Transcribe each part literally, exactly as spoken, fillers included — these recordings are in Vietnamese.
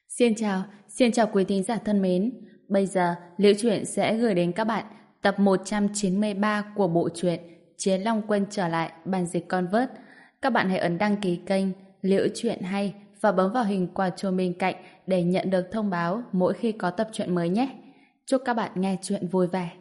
Xin chào, xin chào quý thính giả thân mến. Bây giờ, Liễu Chuyện sẽ gửi đến các bạn tập một trăm chín mươi ba của bộ truyện Chiến Long Quân trở lại bản dịch Convert. Các bạn hãy ấn đăng ký kênh Liễu Chuyện hay và bấm vào hình quả chuông bên cạnh để nhận được thông báo mỗi khi có tập truyện mới nhé. Chúc các bạn nghe chuyện vui vẻ.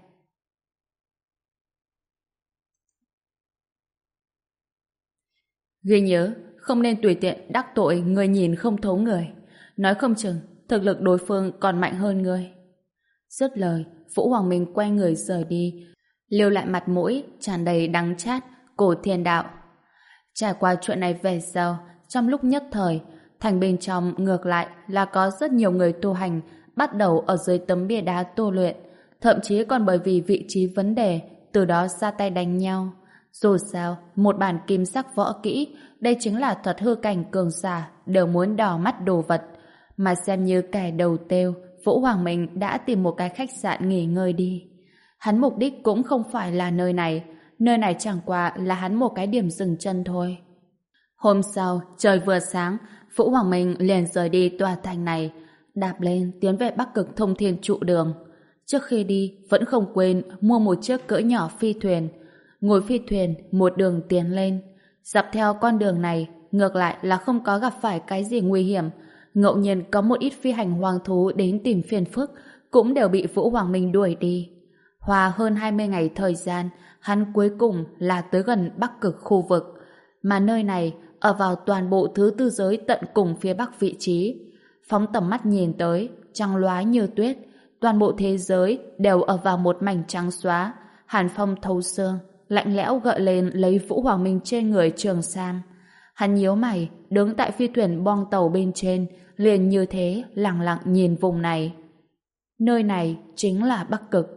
Ghi nhớ, không nên tùy tiện đắc tội người nhìn không thấu người. Nói không chừng, thực lực đối phương còn mạnh hơn ngươi. Dứt lời, Vũ Hoàng Minh quay người rời đi, lưu lại mặt mũi tràn đầy đắng chát, cổ thiên đạo. Trải qua chuyện này về sau, trong lúc nhất thời, thành bên trong ngược lại là có rất nhiều người tu hành bắt đầu ở dưới tấm bia đá tu luyện, thậm chí còn bởi vì vị trí vấn đề, từ đó ra tay đánh nhau. Dù sao, một bản kim sắc võ kỹ, đây chính là thuật hư cảnh cường giả, đều muốn đỏ mắt đồ vật. Mà xem như kẻ đầu têu, Vũ Hoàng Minh đã tìm một cái khách sạn nghỉ ngơi đi. Hắn mục đích cũng không phải là nơi này, nơi này chẳng qua là hắn một cái điểm dừng chân thôi. Hôm sau, trời vừa sáng, Vũ Hoàng Minh liền rời đi tòa thành này, đạp lên tiến về Bắc Cực Thông Thiên Trụ Đường. Trước khi đi, vẫn không quên mua một chiếc cỡ nhỏ phi thuyền. Ngồi phi thuyền, một đường tiến lên. Dọc theo con đường này, ngược lại là không có gặp phải cái gì nguy hiểm. Ngẫu nhiên có một ít phi hành hoang thú đến tìm phiền phức, cũng đều bị Vũ Hoàng Minh đuổi đi. Hòa hơn hai mươi ngày thời gian, hắn cuối cùng là tới gần Bắc Cực khu vực. Mà nơi này, ở vào toàn bộ thứ tư giới tận cùng phía Bắc vị trí. Phóng tầm mắt nhìn tới, trăng loá như tuyết, toàn bộ thế giới đều ở vào một mảnh trắng xóa, hàn phong thấu xương, lạnh lẽo gợi lên lấy Vũ Hoàng Minh trên người Trường Sam. Hắn nhíu mày, đứng tại phi thuyền boong tàu bên trên, liền như thế lặng lặng nhìn vùng này. Nơi này chính là Bắc Cực.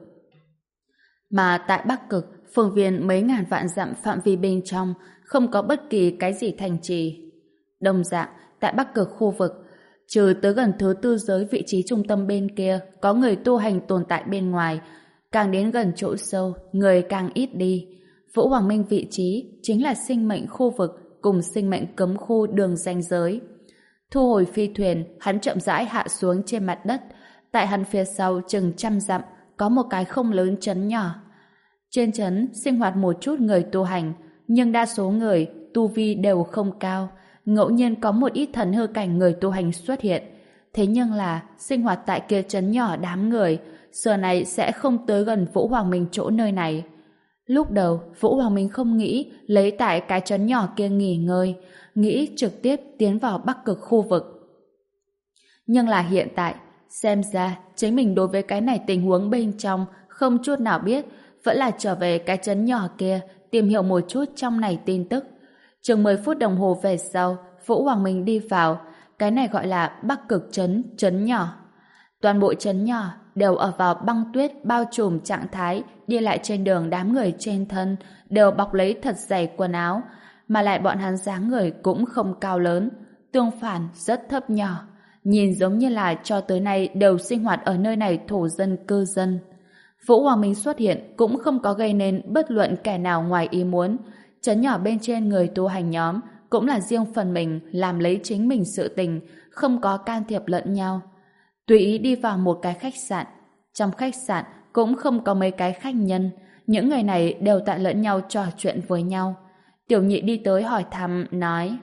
Mà tại Bắc Cực, phương viên mấy ngàn vạn dặm phạm vi bên trong không có bất kỳ cái gì thành trì. Đồng dạng, tại Bắc Cực khu vực, trừ tới gần thứ tư giới vị trí trung tâm bên kia có người tu hành tồn tại bên ngoài, càng đến gần chỗ sâu, người càng ít đi. Vũ Hoàng Minh vị trí chính là sinh mệnh khu vực cùng sinh mệnh cấm khu đường ranh giới. Thu hồi phi thuyền, hắn chậm rãi hạ xuống trên mặt đất. Tại hắn phía sau chừng trăm dặm có một cái không lớn trấn nhỏ. Trên trấn sinh hoạt một chút người tu hành, nhưng đa số người tu vi đều không cao. Ngẫu nhiên có một ít thần hư cảnh người tu hành xuất hiện. Thế nhưng là sinh hoạt tại kia trấn nhỏ đám người, giờ này sẽ không tới gần Vũ Hoàng Minh chỗ nơi này. Lúc đầu, Vũ Hoàng Minh không nghĩ lấy tại cái trấn nhỏ kia nghỉ ngơi, nghĩ trực tiếp tiến vào Bắc Cực khu vực. Nhưng là hiện tại, xem ra chính mình đối với cái này tình huống bên trong không chút nào biết, vẫn là trở về cái trấn nhỏ kia tìm hiểu một chút trong này tin tức. Chừng mười phút đồng hồ về sau, Vũ Hoàng Minh đi vào, cái này gọi là Bắc Cực trấn, trấn nhỏ. Toàn bộ trấn nhỏ đều ở vào băng tuyết bao trùm trạng thái, đi lại trên đường đám người trên thân đều bọc lấy thật dày quần áo, mà lại bọn hắn dáng người cũng không cao lớn, tương phản rất thấp nhỏ, nhìn giống như là cho tới nay đều sinh hoạt ở nơi này thổ dân cư dân. Vũ Hoàng Minh xuất hiện cũng không có gây nên bất luận kẻ nào ngoài ý muốn. Trấn nhỏ bên trên người tu hành nhóm cũng là riêng phần mình làm lấy chính mình sự tình, không có can thiệp lẫn nhau. Tùy ý đi vào một cái khách sạn. Trong khách sạn cũng không có mấy cái khách nhân. Những người này đều tại lẫn nhau trò chuyện với nhau. Tiểu Nhị đi tới hỏi thăm, nói: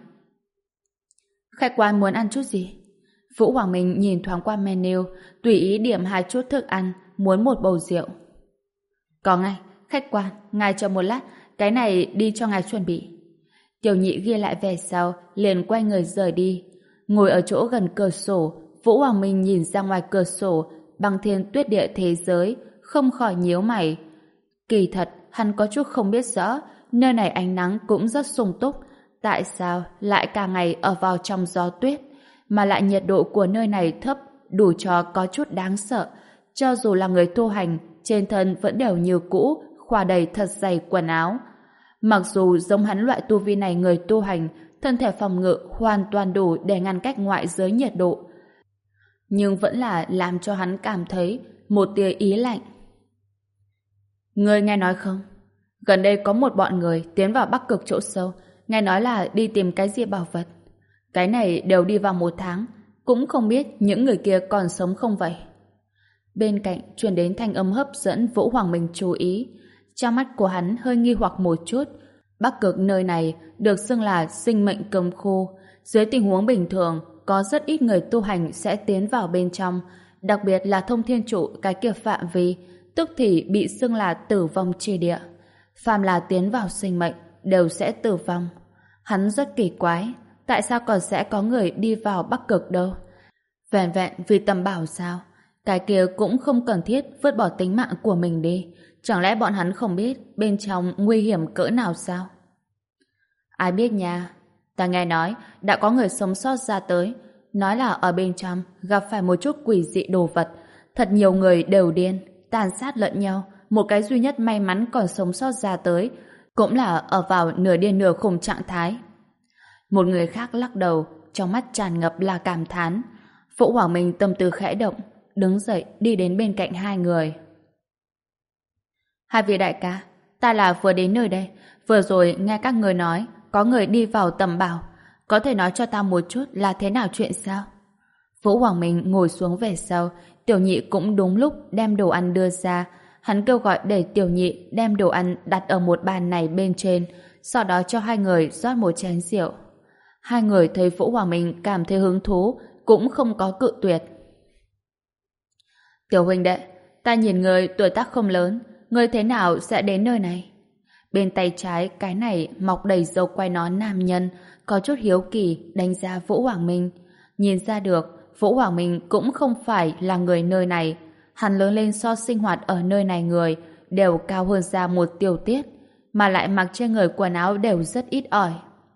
khách quan muốn ăn chút gì? Vũ Hoàng Minh nhìn thoáng qua menu, tùy ý điểm hai chút thức ăn, muốn một bầu rượu. Có ngay, khách quan, ngài chờ một lát, cái này đi cho ngài chuẩn bị. Tiểu Nhị ghi lại về sau, liền quay người rời đi. Ngồi ở chỗ gần cửa sổ, Vũ Hoàng Minh nhìn ra ngoài cửa sổ, băng thiên tuyết địa thế giới, không khỏi nhíu mày. Kỳ thật, hắn có chút không biết rõ, nơi này ánh nắng cũng rất sung túc, tại sao lại cả ngày ở vào trong gió tuyết, mà lại nhiệt độ của nơi này thấp, đủ cho có chút đáng sợ. Cho dù là người tu hành, trên thân vẫn đều như cũ, khoa đầy thật dày quần áo. Mặc dù giống hắn loại tu vi này người tu hành, thân thể phòng ngự hoàn toàn đủ để ngăn cách ngoại giới nhiệt độ, nhưng vẫn là làm cho hắn cảm thấy một tia ý lạnh. Ngươi nghe nói không? Gần đây có một bọn người tiến vào Bắc Cực chỗ sâu, nghe nói là đi tìm cái gì bảo vật. Cái này đều đi vào một tháng, Cũng không biết những người kia còn sống không vậy. Bên cạnh truyền đến thanh âm hấp dẫn Vũ Hoàng Minh chú ý. Trong mắt của hắn hơi nghi hoặc một chút. Bắc Cực nơi này được xưng là sinh mệnh cấm khu. Dưới tình huống bình thường, có rất ít người tu hành sẽ tiến vào bên trong, đặc biệt là Thông Thiên Trụ cái kia phạm vi, tức thì bị xưng là tử vong chi địa. Phàm là tiến vào sinh mệnh đều sẽ tử vong. Hắn rất kỳ quái, tại sao còn sẽ có người đi vào Bắc Cực đâu? Vẹn vẹn vì tầm bảo sao? Cái kia cũng không cần thiết vứt bỏ tính mạng của mình đi. Chẳng lẽ bọn hắn không biết bên trong nguy hiểm cỡ nào sao? Ai biết nha. Ta nghe nói đã có người sống sót ra tới, nói là ở bên trong gặp phải một chút quỷ dị đồ vật. Thật nhiều người đều điên, tàn sát lẫn nhau. Một cái duy nhất may mắn còn sống sót ra tới cũng là ở vào nửa điên nửa khùng trạng thái. Một người khác lắc đầu, trong mắt tràn ngập là cảm thán. Vũ Hoàng Minh tâm tư khẽ động, đứng dậy đi đến bên cạnh hai người. Hai vị đại ca, ta là vừa đến nơi đây, vừa rồi nghe các người nói có người đi vào tầm bảo, có thể nói cho ta một chút là thế nào chuyện sao? Vũ Hoàng Minh ngồi xuống về sau, Tiểu Nhị cũng đúng lúc đem đồ ăn đưa ra. Hắn kêu gọi để Tiểu Nhị đem đồ ăn đặt ở một bàn này bên trên, sau đó cho hai người rót một chén rượu. Hai người thấy Vũ Hoàng Minh cảm thấy hứng thú, cũng không có cự tuyệt. Tiểu huynh đệ, ta nhìn người tuổi tác không lớn, người thế nào sẽ đến nơi này? Bên tay trái cái này mọc đầy râu quai nón nam nhân, có chút hiếu kỳ đánh giá Vũ Hoàng Minh. Nhìn ra được, Vũ Hoàng Minh cũng không phải là người nơi này. Hắn lớn lên so sinh hoạt ở nơi này người đều cao hơn ra một tiểu tiết, mà lại mặc trên người quần áo đều rất ít ỏi.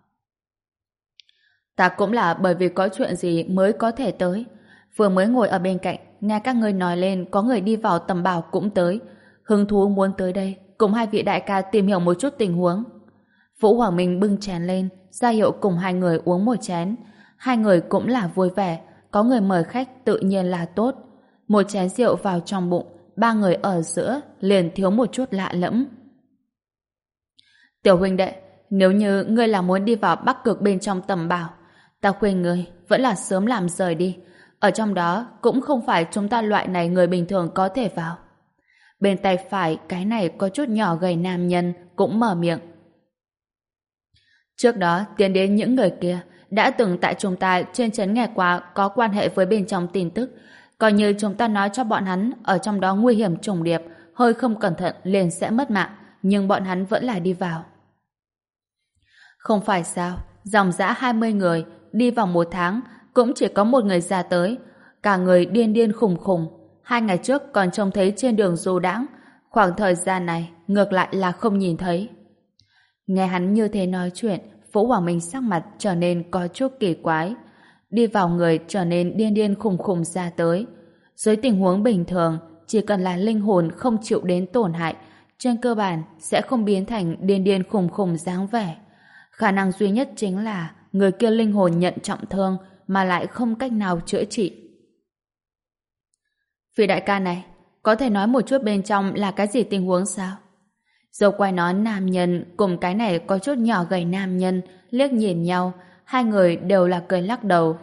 Ta cũng là bởi vì có chuyện gì mới có thể tới. Vừa mới ngồi ở bên cạnh, nghe các ngươi nói lên có người đi vào tầm bảo cũng tới. Hứng thú muốn tới đây, cùng hai vị đại ca tìm hiểu một chút tình huống. Vũ Hoàng Minh bưng chén lên, ra hiệu cùng hai người uống một chén. Hai người cũng là vui vẻ, có người mời khách tự nhiên là tốt. Một chén rượu vào trong bụng, ba người ở giữa liền thiếu một chút lạ lẫm. Tiểu huynh đệ, nếu như ngươi là muốn đi vào Bắc Cực bên trong tầm bảo, ta khuyên ngươi vẫn là sớm làm rời đi. Ở trong đó cũng không phải chúng ta loại này người bình thường có thể vào. Bên tay phải cái này có chút nhỏ gầy nam nhân cũng mở miệng. Trước đó tiến đến những người kia đã từng tại chúng ta trên trấn nghe qua có quan hệ với bên trong tin tức, coi như chúng ta nói cho bọn hắn ở trong đó nguy hiểm trùng điệp, hơi không cẩn thận liền sẽ mất mạng, nhưng bọn hắn vẫn là đi vào. Không phải sao, dòng dã hai mươi người đi vào một tháng cũng chỉ có một người ra tới, cả người điên điên khùng khùng. Hai ngày trước còn trông thấy trên đường du đãng, khoảng thời gian này ngược lại là không nhìn thấy. Nghe hắn như thế nói chuyện, Vũ Hoàng Minh sắc mặt trở nên có chút kỳ quái. Đi vào người trở nên điên điên khùng khùng ra tới. Dưới tình huống bình thường, chỉ cần là linh hồn không chịu đến tổn hại, trên cơ bản sẽ không biến thành điên điên khùng khùng dáng vẻ. Khả năng duy nhất chính là người kia linh hồn nhận trọng thương mà lại không cách nào chữa trị. Vị đại ca này, có thể nói một chút bên trong là cái gì tình huống sao? Dâu quai nón nam nhân cùng cái này có chút nhỏ gầy nam nhân liếc nhìn nhau, hai người đều là cười lắc đầu.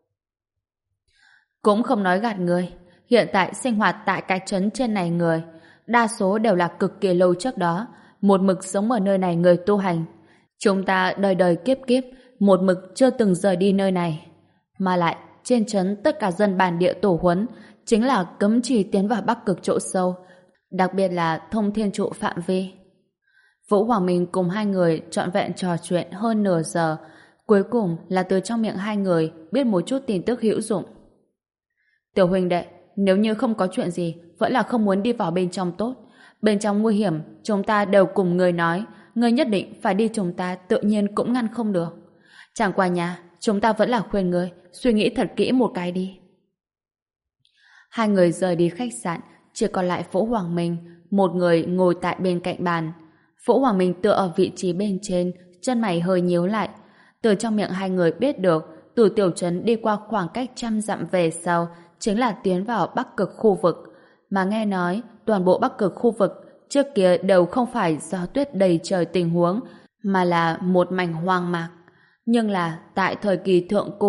Cũng không nói gạt người, hiện tại sinh hoạt tại cái trấn trên này người, đa số đều là cực kỳ lâu trước đó, một mực sống ở nơi này người tu hành. Chúng ta đời đời kiếp kiếp, một mực chưa từng rời đi nơi này. Mà lại, trên trấn tất cả dân bản địa tổ huấn chính là cấm chỉ tiến vào Bắc Cực chỗ sâu, đặc biệt là Thông Thiên Trụ phạm vi. Vũ Hoàng Minh cùng hai người trọn vẹn trò chuyện hơn nửa giờ, cuối cùng là từ trong miệng hai người biết một chút tin tức hữu dụng. Tiểu huynh đệ, nếu như không có chuyện gì, vẫn là không muốn đi vào bên trong tốt. Bên trong nguy hiểm, chúng ta đều cùng người nói, người nhất định phải đi, chúng ta tự nhiên cũng ngăn không được. Chẳng qua nhà, chúng ta vẫn là khuyên người suy nghĩ thật kỹ một cái đi. Hai người rời đi khách sạn, chỉ còn lại Vũ Hoàng Minh, một người ngồi tại bên cạnh bàn. Vũ Hoàng Minh tựa ở vị trí bên trên, chân mày hơi nhíu lại. Từ trong miệng hai người biết được, từ tiểu trấn đi qua khoảng cách trăm dặm về sau, chính là tiến vào Bắc Cực khu vực. Mà nghe nói, toàn bộ Bắc Cực khu vực trước kia đều không phải gió tuyết đầy trời tình huống, mà là một mảnh hoang mạc. Nhưng là tại thời kỳ thượng cổ,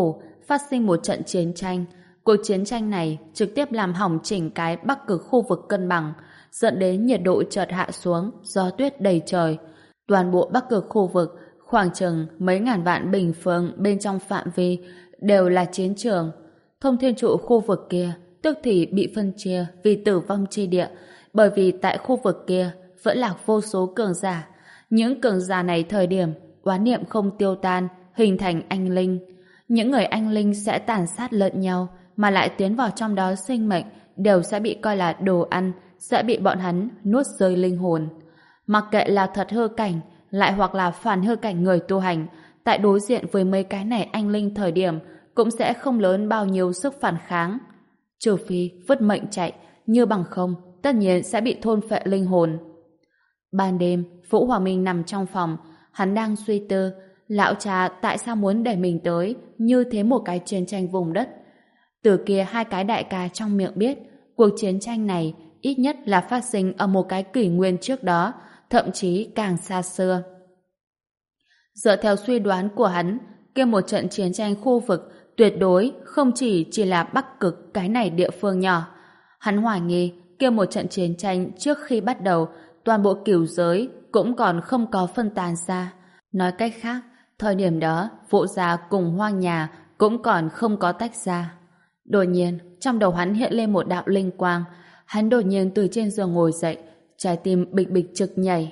phát sinh một trận chiến tranh. Cuộc chiến tranh này trực tiếp làm hỏng chỉnh cái Bắc Cực khu vực cân bằng, dẫn đến nhiệt độ chợt hạ xuống, gió tuyết đầy trời. Toàn bộ Bắc Cực khu vực, khoảng chừng mấy ngàn vạn bình phương bên trong phạm vi đều là chiến trường. Thông thiên trụ khu vực kia tức thì bị phân chia vì tử vong chi địa, bởi vì tại khu vực kia vẫn lạc vô số cường giả. Những cường giả này thời điểm oán niệm không tiêu tan, hình thành anh linh. Những người anh linh sẽ tàn sát lẫn nhau, mà lại tiến vào trong đó sinh mệnh đều sẽ bị coi là đồ ăn, sẽ bị bọn hắn nuốt rơi linh hồn. Mặc kệ là thật hư cảnh, lại hoặc là phản hư cảnh người tu hành, tại đối diện với mấy cái này anh linh thời điểm cũng sẽ không lớn bao nhiêu sức phản kháng. Trừ phi vứt mệnh chạy, như bằng không, tất nhiên sẽ bị thôn phệ linh hồn. Ban đêm, Vũ Hoàng Minh nằm trong phòng, hắn đang suy tư, lão cha tại sao muốn để mình tới như thế một cái chiến tranh vùng đất. Từ kia hai cái đại ca trong miệng biết, cuộc chiến tranh này ít nhất là phát sinh ở một cái kỷ nguyên trước đó, thậm chí càng xa xưa. Dựa theo suy đoán của hắn, kia một trận chiến tranh khu vực tuyệt đối không chỉ chỉ là Bắc Cực cái này địa phương nhỏ. Hắn hoài nghi kia một trận chiến tranh trước khi bắt đầu, toàn bộ cửu giới cũng còn không có phân tán ra. Nói cách khác, thời điểm đó, Vũ gia cùng Hoang nhà cũng còn không có tách ra. Đột nhiên, trong đầu hắn hiện lên một đạo linh quang. Hắn đột nhiên từ trên giường ngồi dậy, trái tim bịch bịch trực nhảy.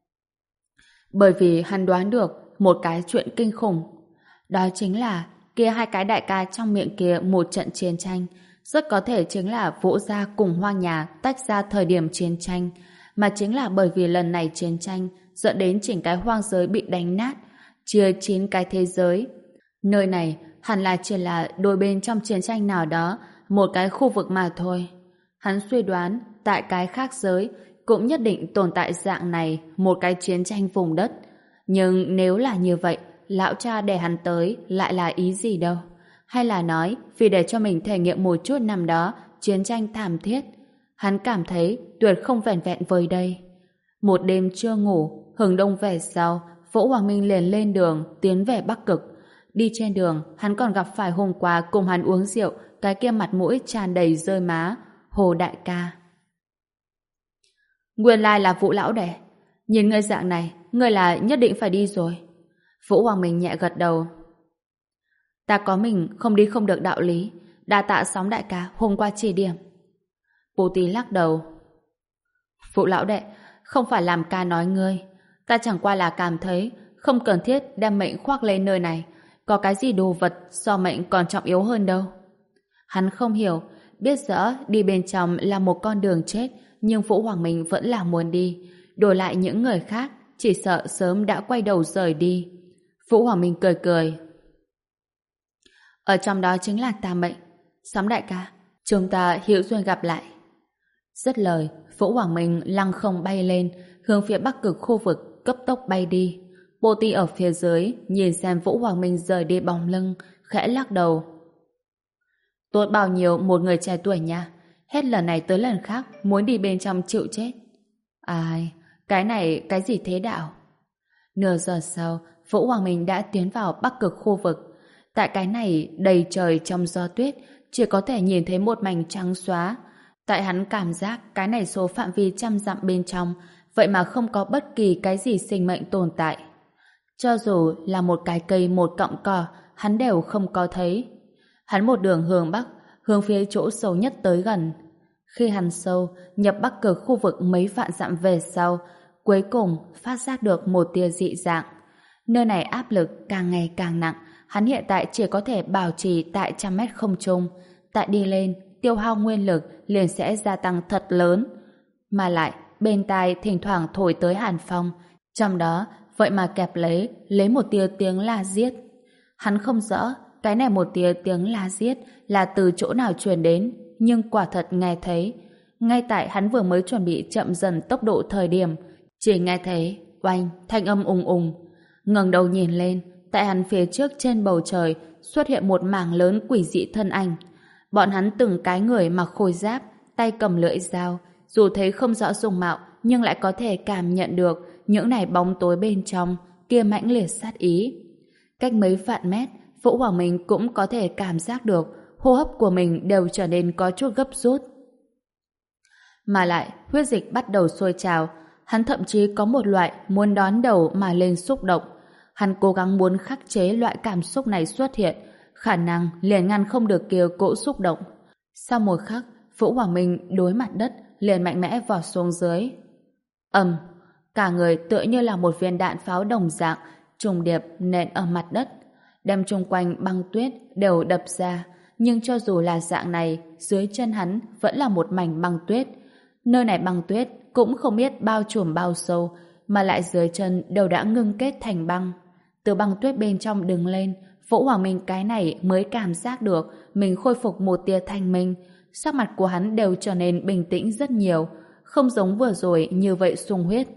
Bởi vì hắn đoán được một cái chuyện kinh khủng. Đó chính là kia hai cái đại ca trong miệng kia một trận chiến tranh, rất có thể chính là Vũ gia cùng Hoang nhà tách ra thời điểm chiến tranh, mà chính là bởi vì lần này chiến tranh dẫn đến chỉnh cái hoang giới bị đánh nát, chia chín cái thế giới. Nơi này hẳn là chỉ là đôi bên trong chiến tranh nào đó, một cái khu vực mà thôi. Hắn suy đoán tại cái khác giới cũng nhất định tồn tại dạng này một cái chiến tranh vùng đất. Nhưng nếu là như vậy, lão cha để hắn tới lại là ý gì đâu? Hay là nói vì để cho mình thể nghiệm một chút năm đó chiến tranh thảm thiết? Hắn cảm thấy tuyệt không vẻn vẹn với đây. Một đêm chưa ngủ, hừng đông về sau, Vũ Hoàng Minh liền lên đường tiến về Bắc Cực. Đi trên đường, hắn còn gặp phải hôm qua cùng hắn uống rượu, cái kia mặt mũi tràn đầy rơi má, Hồ đại ca. Nguyên lai là Vũ lão đệ. Nhìn ngươi dạng này, ngươi là nhất định phải đi rồi. Vũ Hoàng Minh nhẹ gật đầu. Ta có mình không đi không được đạo lý, đa tạ Sóng đại ca hôm qua chỉ điểm. Bố Tí lắc đầu. Vũ lão đệ, không phải làm ca nói ngươi, ta chẳng qua là cảm thấy không cần thiết đem mệnh khoác lên nơi này. Có cái gì đồ vật so mệnh còn trọng yếu hơn đâu. Hắn không hiểu, biết rõ đi bên trong là một con đường chết, nhưng Vũ Hoàng Minh vẫn là muốn đi. Đổi lại những người khác, chỉ sợ sớm đã quay đầu rời đi. Vũ Hoàng Minh cười cười. Ở trong đó chính là ta mệnh. Sóng đại ca, chúng ta hữu duyên gặp lại. Dứt lời, Vũ Hoàng Minh lăng không bay lên, hướng phía Bắc Cực khu vực cấp tốc bay đi. Bồ Ti ở phía dưới nhìn xem Vũ Hoàng Minh rời đi bóng lưng, khẽ lắc đầu. Tốt bao nhiêu một người trẻ tuổi nha, hết lần này tới lần khác muốn đi bên trong chịu chết. Ai, cái này cái gì thế đạo? Nửa giờ sau, Vũ Hoàng Minh đã tiến vào Bắc Cực khu vực. Tại cái này đầy trời trong gió tuyết, chỉ có thể nhìn thấy một mảnh trắng xóa. Tại hắn cảm giác cái này số phạm vi trăm dặm bên trong, vậy mà không có bất kỳ cái gì sinh mệnh tồn tại. Cho dù là một cái cây một cọng cỏ, hắn đều không có thấy. Hắn một đường hướng Bắc, hướng phía chỗ sâu nhất tới gần. Khi hắn sâu, nhập Bắc Cực khu vực mấy vạn dặm về sau, cuối cùng phát giác được một tia dị dạng. Nơi này áp lực càng ngày càng nặng, hắn hiện tại chỉ có thể bảo trì tại trăm mét không trung. Tại đi lên, tiêu hao nguyên lực liền sẽ gia tăng thật lớn. Mà lại, bên tai thỉnh thoảng thổi tới hàn phong, trong đó vậy mà kẹp lấy, lấy một tia tiếng la giết. Hắn không rõ cái này một tia tiếng la giết là từ chỗ nào truyền đến, nhưng quả thật nghe thấy. Ngay tại hắn vừa mới chuẩn bị chậm dần tốc độ thời điểm, chỉ nghe thấy oanh thanh âm ùng ùng. Ngẩng đầu nhìn lên, tại hắn phía trước trên bầu trời xuất hiện một mảng lớn quỷ dị thân ảnh. Bọn hắn từng cái người mặc khôi giáp, tay cầm lưỡi dao, dù thấy không rõ dung mạo nhưng lại có thể cảm nhận được những này bóng tối bên trong kia mãnh liệt sát ý. Cách mấy vạn mét Vũ Hoàng Minh cũng có thể cảm giác được hô hấp của mình đều trở nên có chút gấp rút. Mà lại, huyết dịch bắt đầu sôi trào, hắn thậm chí có một loại muốn đón đầu mà lên xúc động. Hắn cố gắng muốn khắc chế loại cảm xúc này xuất hiện, khả năng liền ngăn không được kia cỗ xúc động. Sau một khắc, Vũ Hoàng Minh đối mặt đất liền mạnh mẽ vọt xuống dưới. Ầm, cả người tựa như là một viên đạn pháo đồng dạng, trùng điệp nện ở mặt đất, đem chung quanh băng tuyết đều đập ra. Nhưng cho dù là dạng này, dưới chân hắn vẫn là một mảnh băng tuyết. Nơi này băng tuyết cũng không biết bao trùm bao sâu, mà lại dưới chân đều đã ngưng kết thành băng. Từ băng tuyết bên trong đứng lên, Vũ Hoàng Minh cái này mới cảm giác được mình khôi phục một tia thanh minh. Sắc mặt của hắn đều trở nên bình tĩnh rất nhiều, không giống vừa rồi như vậy sung huyết.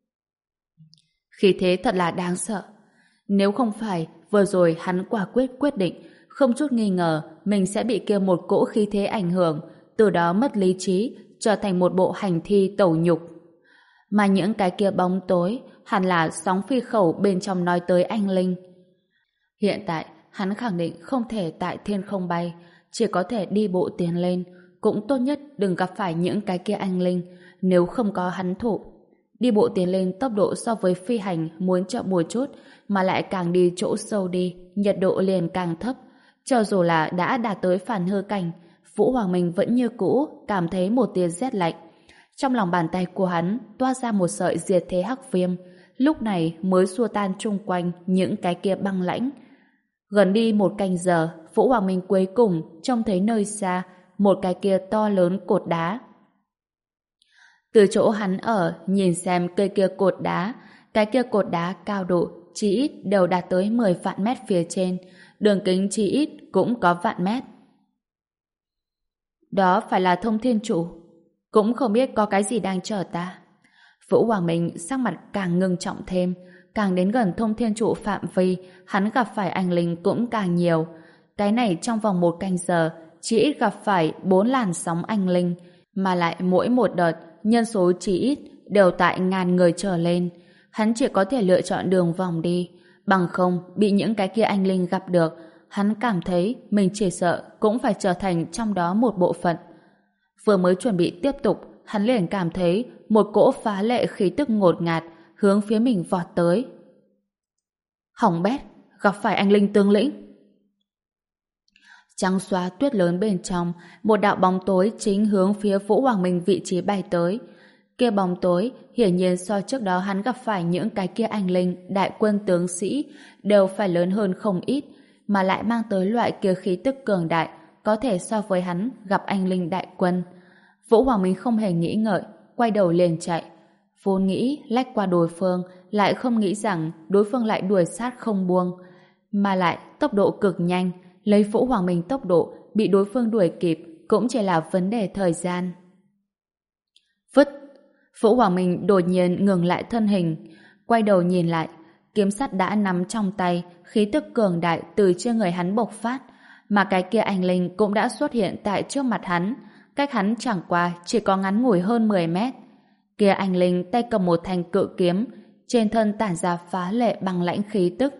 Khí thế thật là đáng sợ. Nếu không phải vừa rồi hắn quả quyết quyết định, không chút nghi ngờ mình sẽ bị kia một cỗ khí thế ảnh hưởng, từ đó mất lý trí, trở thành một bộ hành thi tẩu nhục. Mà những cái kia bóng tối hẳn là sóng phi khẩu bên trong nói tới anh linh. Hiện tại hắn khẳng định không thể tại thiên không bay, chỉ có thể đi bộ tiến lên, cũng tốt nhất đừng gặp phải những cái kia anh linh, nếu không có hắn thủ. Đi bộ tiến lên tốc độ so với phi hành muốn chậm một chút, mà lại càng đi chỗ sâu đi, nhiệt độ liền càng thấp. Cho dù là đã đạt tới phản hư cảnh, Vũ Hoàng Minh vẫn như cũ cảm thấy một tia rét lạnh. Trong lòng bàn tay của hắn toa ra một sợi diệt thế hắc viêm, lúc này mới xua tan chung quanh những cái kia băng lãnh. Gần đi một canh giờ, Vũ Hoàng Minh cuối cùng trông thấy nơi xa một cái kia to lớn cột đá. Từ chỗ hắn ở, nhìn xem cây kia cột đá, cái kia cột đá cao độ chỉ ít đều đạt tới mười vạn mét phía trên, đường kính chỉ ít cũng có vạn mét. Đó phải là Thông Thiên Trụ, cũng không biết có cái gì đang chờ ta. Vũ Hoàng Minh sắc mặt càng ngưng trọng thêm, càng đến gần Thông Thiên Trụ phạm vi, hắn gặp phải anh linh cũng càng nhiều. Cái này trong vòng một canh giờ, chỉ ít gặp phải bốn làn sóng anh linh, mà lại mỗi một đợt, nhân số chỉ ít đều tại ngàn người trở lên. Hắn chỉ có thể lựa chọn đường vòng đi, bằng không bị những cái kia anh linh gặp được, hắn cảm thấy mình chỉ sợ cũng phải trở thành trong đó một bộ phận. Vừa mới chuẩn bị tiếp tục, hắn liền cảm thấy một cỗ phá lệ khí tức ngột ngạt hướng phía mình vọt tới. Hỏng bét, gặp phải anh linh tướng lĩnh. Trắng xóa tuyết lớn bên trong, một đạo bóng tối chính hướng phía Vũ Hoàng Minh vị trí bay tới. Kia bóng tối hiển nhiên so trước đó hắn gặp phải những cái kia anh linh, đại quân tướng sĩ đều phải lớn hơn không ít, mà lại mang tới loại kia khí tức cường đại, có thể so với hắn gặp anh linh đại quân. Vũ Hoàng Minh không hề nghĩ ngợi, quay đầu liền chạy. Vốn nghĩ lách qua đối phương, lại không nghĩ rằng đối phương lại đuổi sát không buông, mà lại tốc độ cực nhanh. Lấy Vũ Hoàng Minh tốc độ, bị đối phương đuổi kịp cũng chỉ là vấn đề thời gian. Vứt! Vũ Hoàng Minh đột nhiên ngừng lại thân hình, quay đầu nhìn lại, kiếm sắt đã nắm trong tay, khí tức cường đại từ trên người hắn bộc phát, mà cái kia anh linh cũng đã xuất hiện tại trước mặt hắn, cách hắn chẳng qua chỉ có ngắn ngủi hơn mười mét. Kia anh linh tay cầm một thanh cự kiếm, trên thân tản ra phá lệ băng lãnh khí tức.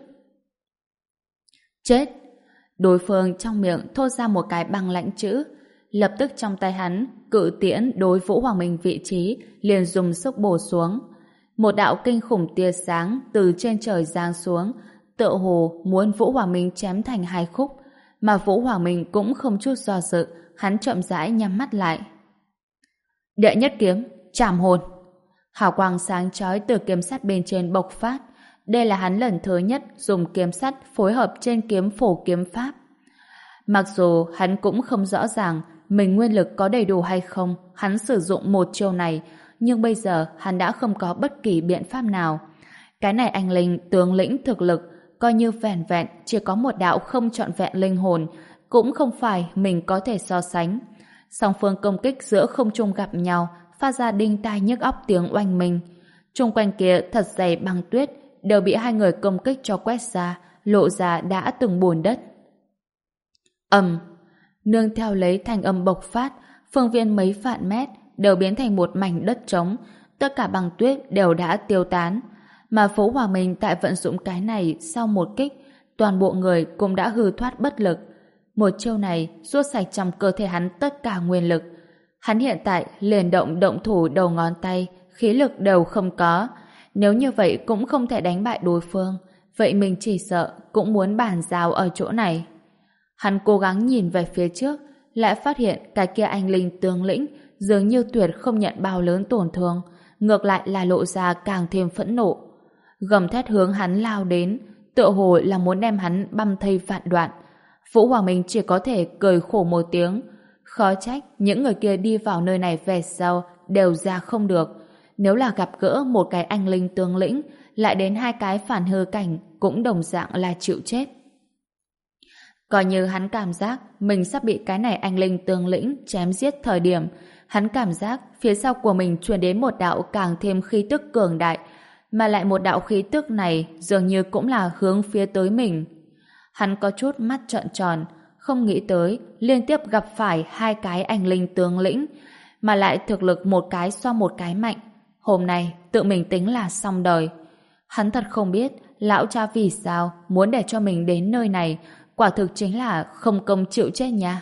Chết! Đối phương trong miệng thốt ra một cái băng lãnh chữ, lập tức trong tay hắn cự tiễn đối Vũ Hoàng Minh vị trí liền dùng sức bổ xuống. Một đạo kinh khủng tia sáng từ trên trời giáng xuống, tựa hồ muốn Vũ Hoàng Minh chém thành hai khúc, mà Vũ Hoàng Minh cũng không chút do dự, hắn chậm rãi nhắm mắt lại. Đệ nhất kiếm, trảm hồn. Hào quang sáng chói từ kiếm sắt bên trên bộc phát. Đây là hắn lần thứ nhất dùng kiếm sắt phối hợp trên kiếm phổ kiếm pháp. Mặc dù hắn cũng không rõ ràng mình nguyên lực có đầy đủ hay không, hắn sử dụng một chiêu này, nhưng bây giờ hắn đã không có bất kỳ biện pháp nào. Cái này anh linh tướng lĩnh thực lực, coi như vẹn vẹn chỉ có một đạo không trọn vẹn linh hồn, cũng không phải mình có thể so sánh. Song phương công kích giữa không trung gặp nhau, phát ra đinh tai nhức óc tiếng oanh minh. Trung quanh kia thật dày băng tuyết đều bị hai người công kích cho quét ra, lộ ra đã từng bùn đất. Ầm, nương theo lấy thanh âm bộc phát, phương viên mấy vạn mét đều biến thành một mảnh đất trống, tất cả băng tuyết đều đã tiêu tán. Mà Vũ Hoàng Minh tại vận dụng cái này sau một kích, toàn bộ người cũng đã hư thoát bất lực. Một chiêu này rút sạch trong cơ thể hắn tất cả nguyên lực. Hắn hiện tại liền động động thủ đầu ngón tay, khí lực đều không có. Nếu như vậy cũng không thể đánh bại đối phương, vậy mình chỉ sợ cũng muốn bàn giao ở chỗ này. Hắn cố gắng nhìn về phía trước, lại phát hiện cái kia anh linh tướng lĩnh dường như tuyệt không nhận bao lớn tổn thương, ngược lại là lộ ra càng thêm phẫn nộ. Gầm thét hướng hắn lao đến, tựa hồ là muốn đem hắn băm thây vạn đoạn. Vũ Hoàng Minh chỉ có thể cười khổ một tiếng. Khó trách những người kia đi vào nơi này về sau đều ra không được. Nếu là gặp gỡ một cái anh linh tướng lĩnh, lại đến hai cái phản hư cảnh cũng đồng dạng là chịu chết. Coi như hắn cảm giác mình sắp bị cái này anh linh tướng lĩnh chém giết thời điểm, hắn cảm giác phía sau của mình truyền đến một đạo càng thêm khí tức cường đại, mà lại một đạo khí tức này dường như cũng là hướng phía tới mình. Hắn có chút mắt trợn tròn, không nghĩ tới liên tiếp gặp phải hai cái anh linh tướng lĩnh, mà lại thực lực một cái so một cái mạnh. Hôm nay tự mình tính là xong đời. Hắn thật không biết lão cha vì sao muốn để cho mình đến nơi này, quả thực chính là không công chịu chết nha.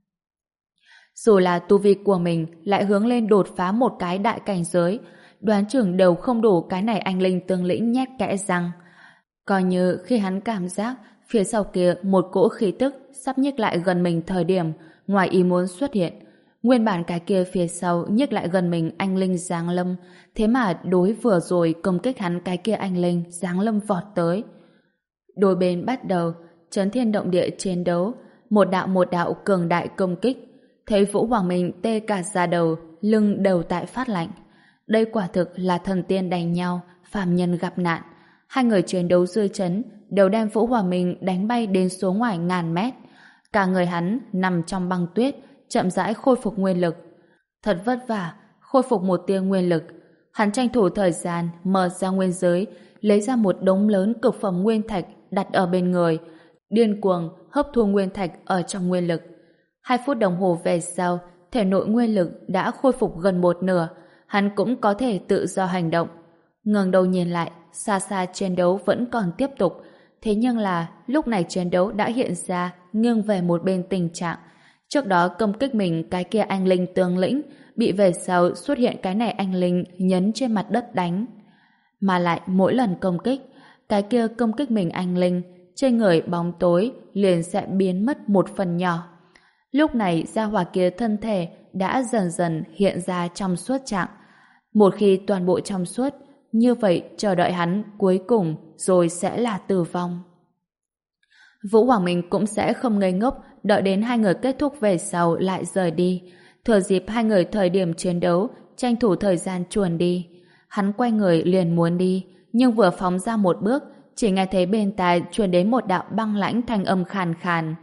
Dù là tu vi của mình lại hướng lên đột phá một cái đại cảnh giới, đoán chừng đều không đủ cái này anh linh tướng lĩnh nhét kẽ răng. Coi như khi hắn cảm giác phía sau kia một cỗ khí tức sắp nhích lại gần mình thời điểm ngoài ý muốn xuất hiện, nguyên bản cái kia phía sau nhích lại gần mình anh linh giáng lâm, thế mà đối vừa rồi công kích hắn cái kia anh linh giáng lâm vọt tới. Đôi bên bắt đầu chấn thiên động địa chiến đấu, một đạo một đạo cường đại công kích. Thấy Vũ Hoàng Minh tê cả da đầu, lưng đầu tại phát lạnh. Đây quả thực là thần tiên đánh nhau, phàm nhân gặp nạn. Hai người chiến đấu dư chấn đều đem Vũ Hoàng Minh đánh bay đến số ngoài ngàn mét. Cả người hắn nằm trong băng tuyết, chậm rãi khôi phục nguyên lực. Thật vất vả, khôi phục một tia nguyên lực. Hắn tranh thủ thời gian mở ra nguyên giới, lấy ra một đống lớn cực phẩm nguyên thạch đặt ở bên người, điên cuồng hấp thu nguyên thạch ở trong nguyên lực. Hai phút đồng hồ về sau, thể nội nguyên lực đã khôi phục gần một nửa, hắn cũng có thể tự do hành động. Ngẩng đầu nhìn lại, xa xa chiến đấu vẫn còn tiếp tục, thế nhưng là lúc này chiến đấu đã hiện ra nghiêng về một bên tình trạng. Trước đó công kích mình cái kia anh linh tướng lĩnh, bị về sau xuất hiện cái này anh linh nhấn trên mặt đất đánh. Mà lại mỗi lần công kích, cái kia công kích mình anh linh, trên người bóng tối liền sẽ biến mất một phần nhỏ. Lúc này gia hỏa kia thân thể đã dần dần hiện ra trong suốt trạng. Một khi toàn bộ trong suốt, như vậy chờ đợi hắn cuối cùng rồi sẽ là tử vong. Vũ Hoàng Minh cũng sẽ không ngây ngốc đợi đến hai người kết thúc về sau lại rời đi. Thừa dịp hai người thời điểm chiến đấu, tranh thủ thời gian chuồn đi. Hắn quay người liền muốn đi, nhưng vừa phóng ra một bước, chỉ nghe thấy bên tai truyền đến một đạo băng lãnh thanh âm khàn khàn.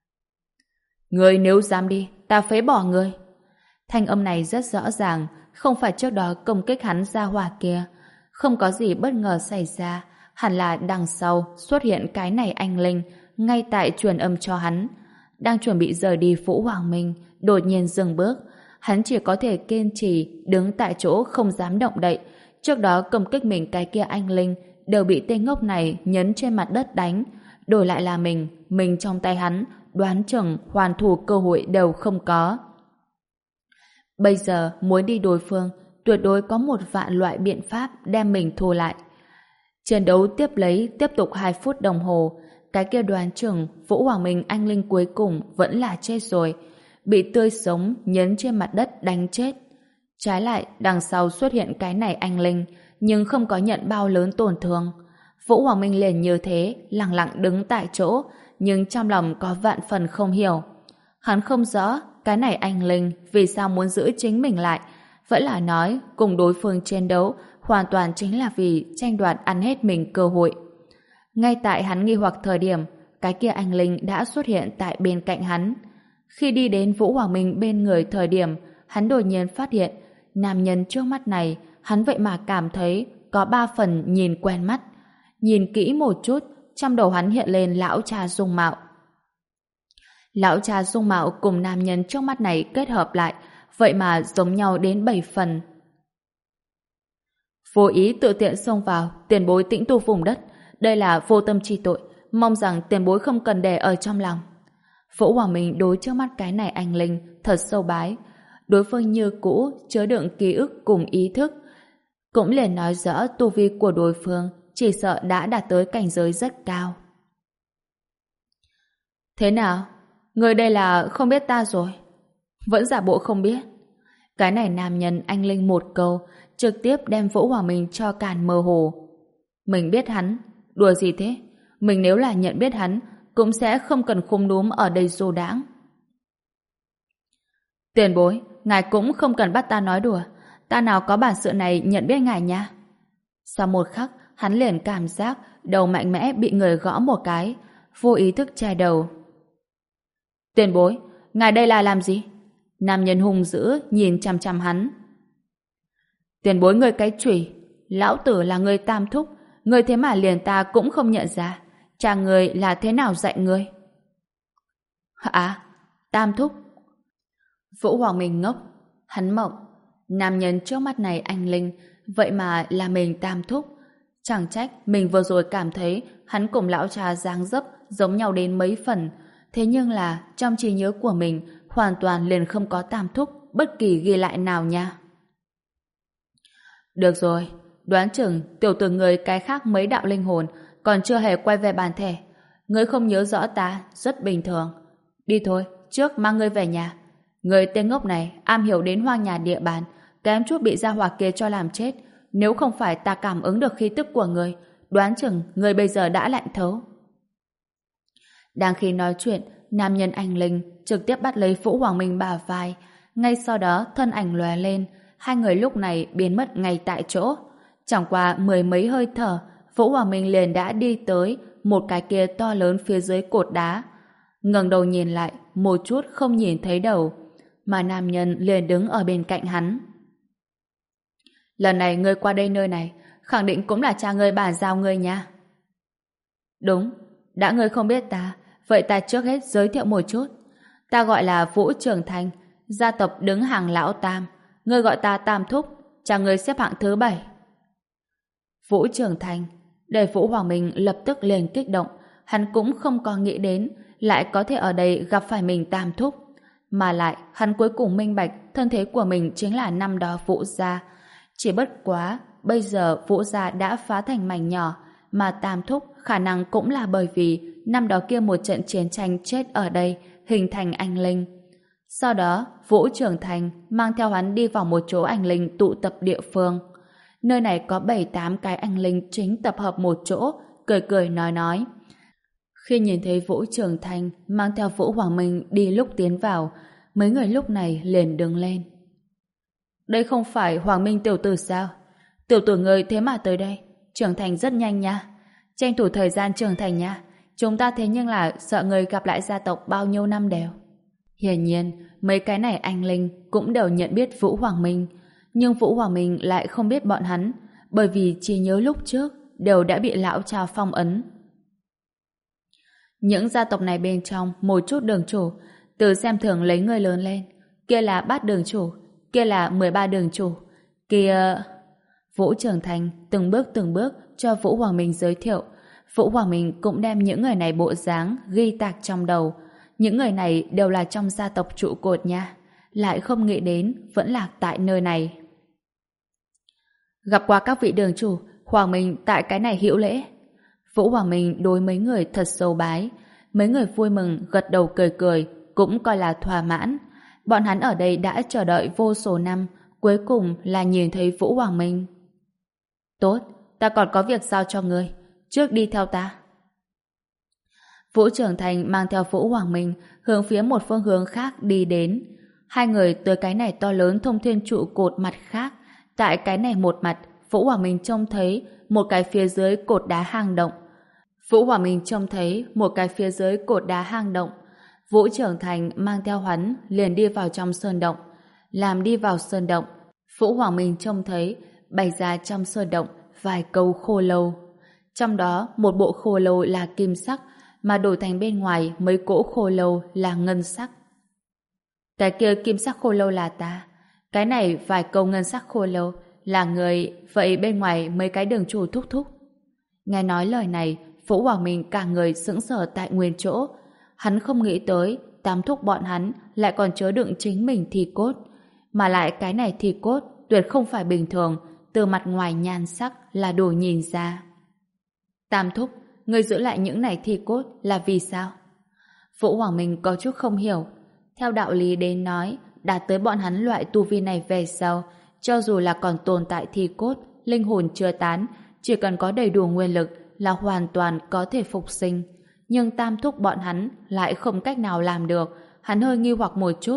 Ngươi nếu dám đi, ta phế bỏ ngươi. Thanh âm này rất rõ ràng, không phải trước đó công kích hắn ra hỏa kia. Không có gì bất ngờ xảy ra, hẳn là đằng sau xuất hiện cái này anh linh, ngay tại truyền âm cho hắn. Đang chuẩn bị rời đi Vũ Hoàng Minh, đột nhiên dừng bước. Hắn chỉ có thể kiên trì, đứng tại chỗ không dám động đậy. Trước đó công kích mình cái kia anh linh, đều bị tên ngốc này nhấn trên mặt đất đánh. Đổi lại là mình, mình trong tay hắn, đoán chừng hoàn thủ cơ hội đều không có. Bây giờ muốn đi đối phương, tuyệt đối có một vạn loại biện pháp đem mình thu lại. Chiến đấu tiếp lấy tiếp tục hai phút đồng hồ, cái kia đoán chừng Vũ Hoàng Minh anh linh cuối cùng vẫn là chết rồi, bị tươi sống nhấn trên mặt đất đánh chết. Trái lại đằng sau xuất hiện cái này anh linh, nhưng không có nhận bao lớn tổn thương. Vũ Hoàng Minh liền như thế lặng lặng đứng tại chỗ, nhưng trong lòng có vạn phần không hiểu. Hắn không rõ cái này anh linh vì sao muốn giữ chính mình lại, vẫn là nói cùng đối phương chiến đấu hoàn toàn chính là vì tranh đoạt ăn hết mình cơ hội. Ngay tại hắn nghi hoặc thời điểm, cái kia anh linh đã xuất hiện tại bên cạnh hắn. Khi đi đến Vũ Hoàng Minh bên người thời điểm, hắn đột nhiên phát hiện nam nhân trước mắt này, hắn vậy mà cảm thấy có ba phần nhìn quen mắt. Nhìn kỹ một chút, trong đầu hắn hiện lên lão cha dung mạo. Lão cha dung mạo cùng nam nhân trước mắt này kết hợp lại, vậy mà giống nhau đến bảy phần. Vô ý tự tiện xông vào, tiền bối tĩnh tu vùng đất, đây là vô tâm chi tội. mong rằng tiền bối không cần để ở trong lòng. Vũ Hoàng Minh đối trước mắt cái này anh linh thật sâu bái. Đối phương như cũ chứa đựng ký ức cùng ý thức, cũng liền nói rõ tu vi của đối phương chỉ sợ đã đạt tới cảnh giới rất cao. Thế nào? Người đây là không biết ta rồi? Vẫn giả bộ không biết. Cái này nam nhân anh linh một câu trực tiếp đem Vũ Hoàng Minh cho càn mơ hồ. Mình biết hắn? Đùa gì thế? Mình nếu là nhận biết hắn cũng sẽ không cần khum núm ở đây dô đãng. Tiền bối, ngài cũng không cần bắt ta nói đùa. Ta nào có bản sự này nhận biết ngài nha. Sau một khắc, hắn liền cảm giác đầu mạnh mẽ bị người gõ một cái, vô ý thức che đầu. Tiền bối, ngài đây là làm gì? Nam nhân hung dữ nhìn chằm chằm hắn. Tiền bối người cái chủy, lão tử là người tam thúc, người thế mà liền ta cũng không nhận ra. Cha người là thế nào dạy người? À, tam thúc. Vũ Hoàng Minh ngốc, hắn mộng. Nam nhân trước mắt này anh linh, vậy mà là mình tam thúc. Chẳng trách mình vừa rồi cảm thấy hắn cùng lão cha dáng dấp giống nhau đến mấy phần. Thế nhưng là trong trí nhớ của mình hoàn toàn liền không có tam thúc bất kỳ ghi lại nào nha. Được rồi, đoán chừng tiểu tử người cái khác mấy đạo linh hồn còn chưa hề quay về bản thể. Ngươi không nhớ rõ ta, rất bình thường. Đi thôi, trước mang ngươi về nhà. Người tên ngốc này am hiểu đến hoang nhà địa bàn, kém chút bị gia hỏa kia cho làm chết. Nếu không phải ta cảm ứng được khí tức của người, đoán chừng người bây giờ đã lạnh thấu. Đang khi nói chuyện, nam nhân anh linh trực tiếp bắt lấy Vũ Hoàng Minh bả vai. Ngay sau đó thân ảnh lóe lên, hai người lúc này biến mất ngay tại chỗ. Chẳng qua mười mấy hơi thở, Vũ Hoàng Minh liền đã đi tới một cái kia to lớn phía dưới cột đá. Ngẩng đầu nhìn lại, một chút không nhìn thấy đầu, mà nam nhân liền đứng ở bên cạnh hắn. Lần này ngươi qua đây nơi này, khẳng định cũng là cha ngươi bàn giao ngươi nha. Đúng, đã ngươi không biết ta, vậy ta trước hết giới thiệu một chút. Ta gọi là Vũ Trường Thành, gia tộc đứng hàng lão tam. Ngươi gọi ta tam thúc, cha ngươi xếp hạng thứ bảy. Vũ Trường Thành, để Vũ Hoàng Minh lập tức liền kích động. Hắn cũng không có nghĩ đến lại có thể ở đây gặp phải mình tam thúc. Mà lại, hắn cuối cùng minh bạch thân thế của mình chính là năm đó Vũ gia. Chỉ bất quá, bây giờ Vũ gia đã phá thành mảnh nhỏ, mà tam thúc khả năng cũng là bởi vì năm đó kia một trận chiến tranh chết ở đây, hình thành anh linh. Sau đó, Vũ Trường Thành mang theo hắn đi vào một chỗ anh linh tụ tập địa phương. Nơi này có bảy tám cái anh linh chính tập hợp một chỗ, cười cười nói nói. Khi nhìn thấy Vũ Trường Thành mang theo Vũ Hoàng Minh đi lúc tiến vào, mấy người lúc này liền đứng lên. Đây không phải Hoàng Minh tiểu tử sao? Tiểu tử người thế mà tới đây, trưởng thành rất nhanh nha. Tranh thủ thời gian trưởng thành nha. Chúng ta thế nhưng là sợ người gặp lại gia tộc bao nhiêu năm đều. Hiển nhiên, mấy cái này anh linh cũng đều nhận biết Vũ Hoàng Minh, nhưng Vũ Hoàng Minh lại không biết bọn hắn, bởi vì chỉ nhớ lúc trước đều đã bị lão cha phong ấn. Những gia tộc này bên trong một chút đường chủ, từ xem thường lấy người lớn lên, kia là bát đường chủ, kia là mười ba đường chủ, kia... Vũ Trường Thành từng bước từng bước cho Vũ Hoàng Minh giới thiệu. Vũ Hoàng Minh cũng đem những người này bộ dáng ghi tạc trong đầu. Những người này đều là trong gia tộc trụ cột nha, lại không nghĩ đến vẫn lạc tại nơi này. Gặp qua các vị đường chủ, Hoàng Minh tại cái này hữu lễ. Vũ Hoàng Minh đối mấy người thật sâu bái. Mấy người vui mừng gật đầu cười cười, cũng coi là thỏa mãn. Bọn hắn ở đây đã chờ đợi vô số năm, cuối cùng là nhìn thấy Vũ Hoàng Minh. Tốt, ta còn có việc giao cho ngươi, trước đi theo ta. Vũ Trường Thành mang theo Vũ Hoàng Minh hướng phía một phương hướng khác đi đến. Hai người tới cái này to lớn thông thiên trụ cột mặt khác. Tại cái này một mặt, Vũ Hoàng Minh trông thấy một cái phía dưới cột đá hang động. Vũ Hoàng Minh trông thấy một cái phía dưới cột đá hang động. Vũ Trường Thành mang theo hắn liền đi vào trong sơn động. Làm đi vào sơn động, Vũ Hoàng Minh trông thấy bày ra trong sơn động vài câu khô lâu. Trong đó một bộ khô lâu là kim sắc, mà đổi thành bên ngoài mấy cỗ khô lâu là ngân sắc. Cái kia kim sắc khô lâu là ta, cái này vài câu ngân sắc khô lâu là người, vậy bên ngoài mấy cái đường chủ thúc thúc. Nghe nói lời này, Vũ Hoàng Minh cả người sững sờ tại nguyên chỗ. Hắn không nghĩ tới Tam thúc bọn hắn lại còn chứa đựng chính mình thi cốt. Mà lại cái này thi cốt tuyệt không phải bình thường, từ mặt ngoài nhan sắc là đủ nhìn ra. Tam thúc, ngươi giữ lại những này thi cốt là vì sao? Vũ Hoàng Minh có chút không hiểu. Theo đạo lý đến nói, đạt tới bọn hắn loại tu vi này về sau, cho dù là còn tồn tại thi cốt, linh hồn chưa tán, chỉ cần có đầy đủ nguyên lực là hoàn toàn có thể phục sinh. Nhưng Tam thúc bọn hắn lại không cách nào làm được. Hắn hơi nghi hoặc một chút.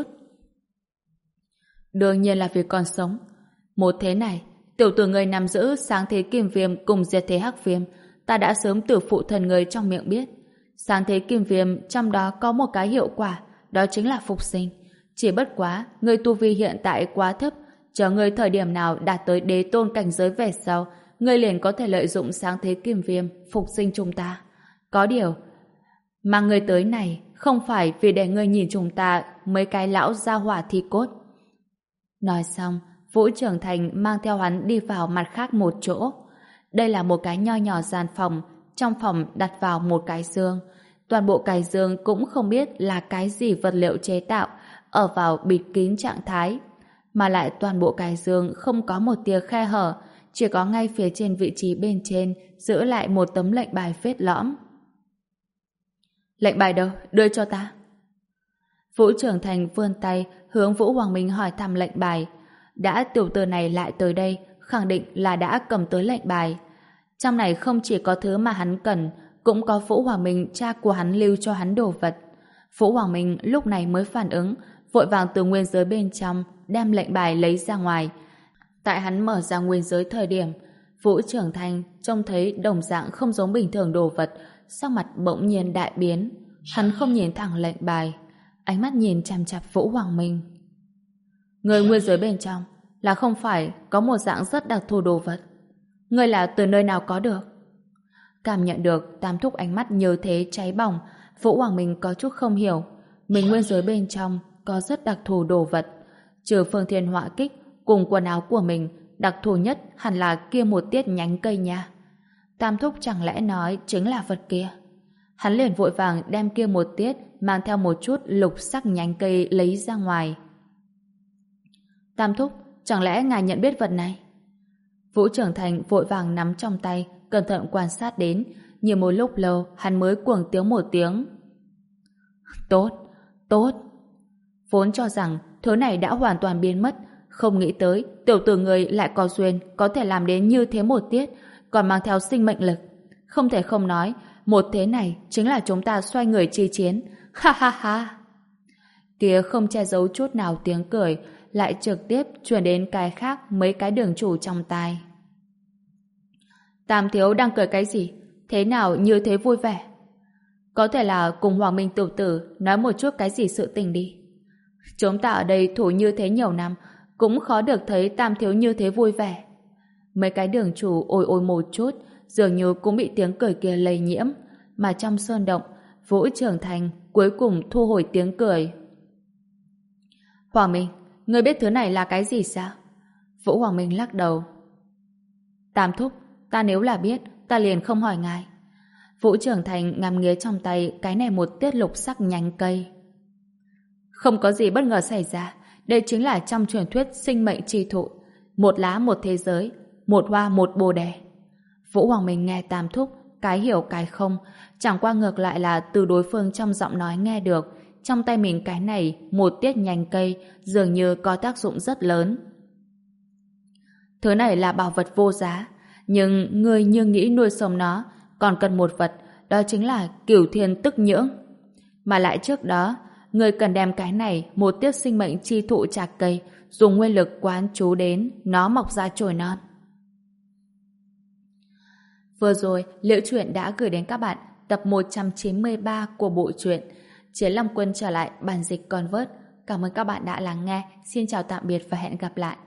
Đương nhiên là vì còn sống. Một thế này, tiểu tử người nắm giữ sáng thế kim viêm cùng diệt thế hắc viêm, ta đã sớm từ phụ thần người trong miệng biết. Sáng thế kim viêm trong đó có một cái hiệu quả, đó chính là phục sinh. Chỉ bất quá, người tu vi hiện tại quá thấp, chờ người thời điểm nào đạt tới đế tôn cảnh giới về sau, người liền có thể lợi dụng sáng thế kim viêm phục sinh chúng ta. Có điều, mà người tới này không phải vì để người nhìn chúng ta mấy cái lão gia hỏa thi cốt. Nói xong, Vũ Trưởng Thành mang theo hắn đi vào mặt khác một chỗ. Đây là một cái nho nhỏ gian phòng, trong phòng đặt vào một cái giường. Toàn bộ cái giường cũng không biết là cái gì vật liệu chế tạo, ở vào bịt kín trạng thái. Mà lại toàn bộ cái giường không có một tia khe hở, chỉ có ngay phía trên vị trí bên trên giữ lại một tấm lệnh bài vết lõm. Lệnh bài đâu? Đưa cho ta. Vũ Trưởng Thành vươn tay hướng Vũ Hoàng Minh hỏi thăm lệnh bài. Đã tiểu tử này lại tới đây, khẳng định là đã cầm tới lệnh bài. Trong này không chỉ có thứ mà hắn cần, cũng có Vũ Hoàng Minh cha của hắn lưu cho hắn đồ vật. Vũ Hoàng Minh lúc này mới phản ứng, vội vàng từ nguyên giới bên trong đem lệnh bài lấy ra ngoài. Tại hắn mở ra nguyên giới thời điểm, Vũ Trưởng Thành trông thấy đồng dạng không giống bình thường đồ vật, sắc mặt bỗng nhiên đại biến. Hắn không nhìn thẳng lệnh bài, ánh mắt nhìn chằm chằm Vũ Hoàng Minh. Người nguyên giới bên trong là không phải có một dạng rất đặc thù đồ vật? Người là từ nơi nào có được? Cảm nhận được Tam thúc ánh mắt như thế cháy bỏng, Vũ Hoàng Minh có chút không hiểu. Mình nguyên giới bên trong có rất đặc thù đồ vật, trừ phương thiên họa kích cùng quần áo của mình, đặc thù nhất hẳn là kia một tiết nhánh cây nha. Tam thúc chẳng lẽ nói chính là vật kia? Hắn liền vội vàng đem kia một tiết mang theo một chút lục sắc nhánh cây lấy ra ngoài. Tam thúc, chẳng lẽ ngài nhận biết vật này? Vũ Trưởng Thành vội vàng nắm trong tay, cẩn thận quan sát đến, nhiều một lúc lâu hắn mới cuồng tiếng một tiếng. Tốt, tốt. Vốn cho rằng thứ này đã hoàn toàn biến mất, không nghĩ tới tiểu tử người lại có duyên có thể làm đến như thế một tiết, còn mang theo sinh mệnh lực. Không thể không nói, một thế này chính là chúng ta xoay người chi chiến. Ha ha ha. Kia không che giấu chút nào tiếng cười lại trực tiếp truyền đến cái khác mấy cái đường chủ trong tai. Tam thiếu đang cười cái gì? Thế nào như thế vui vẻ? Có thể là cùng Hoàng Minh tiểu tử nói một chút cái gì sự tình đi. Chúng ta ở đây thủ như thế nhiều năm, cũng khó được thấy Tam thiếu như thế vui vẻ. Mấy cái đường chủ ôi ôi một chút, dường như cũng bị tiếng cười kia lây nhiễm, mà trong sơn động, Vũ Trưởng Thành cuối cùng thu hồi tiếng cười. Hoàng Minh, ngươi biết thứ này là cái gì sao? Vũ Hoàng Minh lắc đầu. Tam thúc, ta nếu là biết, ta liền không hỏi ngài. Vũ Trưởng Thành ngắm nghía trong tay cái này một tiết lục sắc nhánh cây. Không có gì bất ngờ xảy ra, đây chính là trong truyền thuyết sinh mệnh chi thụ, một lá một thế giới, một hoa một bồ đề. Vũ Hoàng Minh nghe Tam thúc, cái hiểu cái không, chẳng qua ngược lại là từ đối phương trong giọng nói nghe được, trong tay mình cái này một tiết nhánh cây dường như có tác dụng rất lớn. Thứ này là bảo vật vô giá, nhưng ngươi như nghĩ nuôi sống nó còn cần một vật, đó chính là cửu thiên tức nhưỡng. Mà lại trước đó ngươi cần đem cái này một tiết sinh mệnh chi thụ trạc cây dùng nguyên lực quán chú đến nó mọc ra chồi non. Vừa rồi Liễu Chuyện đã gửi đến các bạn tập một trăm chín mươi ba của bộ truyện Chiến Long Quân trở lại bản dịch Convert. Cảm ơn các bạn đã lắng nghe. Xin chào tạm biệt và hẹn gặp lại.